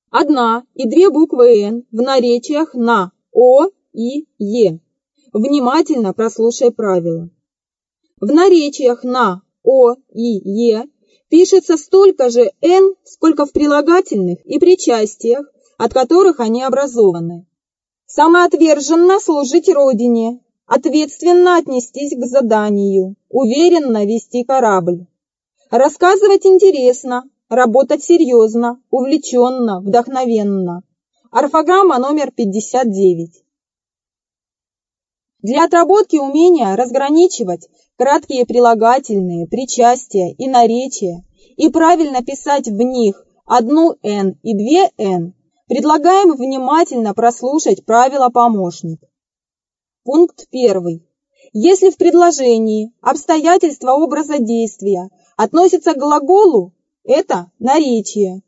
Одна и две буквы «Н» в наречиях на «О» и «Е». Внимательно прослушай правила. В наречиях на «О» и «Е» пишется столько же «Н», сколько в прилагательных и причастиях, от которых они образованы. Самоотверженно служить Родине, ответственно отнестись к заданию, уверенно вести корабль. Рассказывать интересно, работать серьезно, увлеченно, вдохновенно. Орфограмма номер 59. Для отработки умения разграничивать краткие прилагательные, причастия и наречия и правильно писать в них одну «н» и две «н», предлагаем внимательно прослушать правило-помощник. Пункт 1. Если в предложении обстоятельства образа действия относятся к глаголу, это наречие,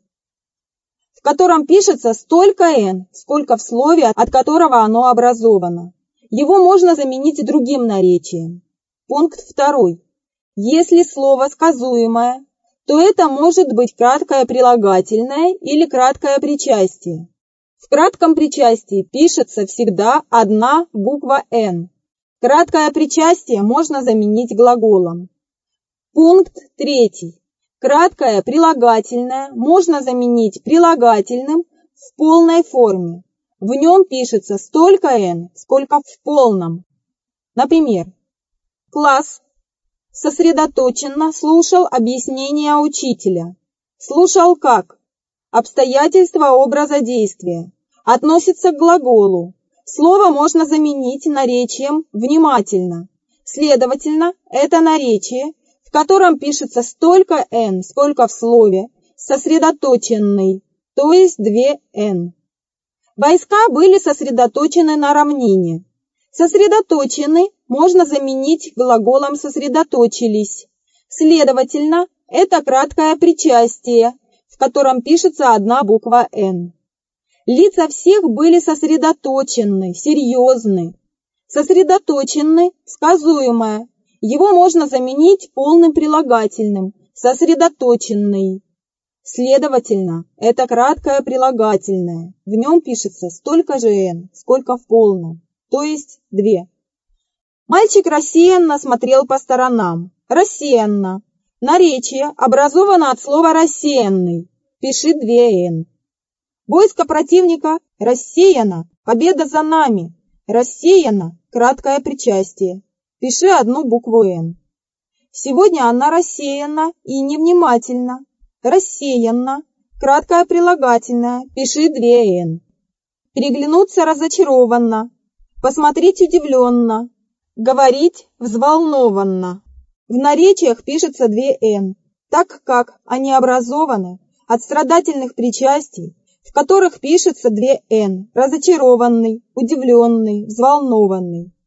в котором пишется столько «н», сколько в слове, от которого оно образовано. Его можно заменить другим наречием. Пункт 2. Если слово сказуемое, то это может быть краткое прилагательное или краткое причастие. В кратком причастии пишется всегда одна буква «н». Краткое причастие можно заменить глаголом. Пункт 3. Краткое прилагательное можно заменить прилагательным в полной форме. В нем пишется столько «н», сколько в полном. Например, класс сосредоточенно слушал объяснения учителя. Слушал как? Обстоятельства образа действия. Относится к глаголу. Слово можно заменить наречием «внимательно». Следовательно, это наречие, в котором пишется столько «н», сколько в слове «сосредоточенный», то есть 2 «н». Войска были сосредоточены на равнине. Сосредоточены можно заменить глаголом «сосредоточились». Следовательно, это краткое причастие, в котором пишется одна буква «н». Лица всех были сосредоточены, серьезны. Сосредоточены – сказуемое. Его можно заменить полным прилагательным «сосредоточенный». Следовательно, это краткое прилагательное. В нем пишется столько же «н», сколько в полном, то есть 2. Мальчик рассеянно смотрел по сторонам. Рассеянно. Наречие образовано от слова «рассеянный». Пиши 2 «н». Войско противника рассеяно. Победа за нами. Рассеяно. Краткое причастие. Пиши одну букву «н». Сегодня она рассеяна и невнимательна. Рассеянно. Краткое прилагательное. Пиши 2 «н». Переглянуться разочарованно. Посмотреть удивленно. Говорить взволнованно. В наречиях пишется 2 «н», так как они образованы от страдательных причастий, в которых пишется 2 «н», разочарованный, удивленный, взволнованный.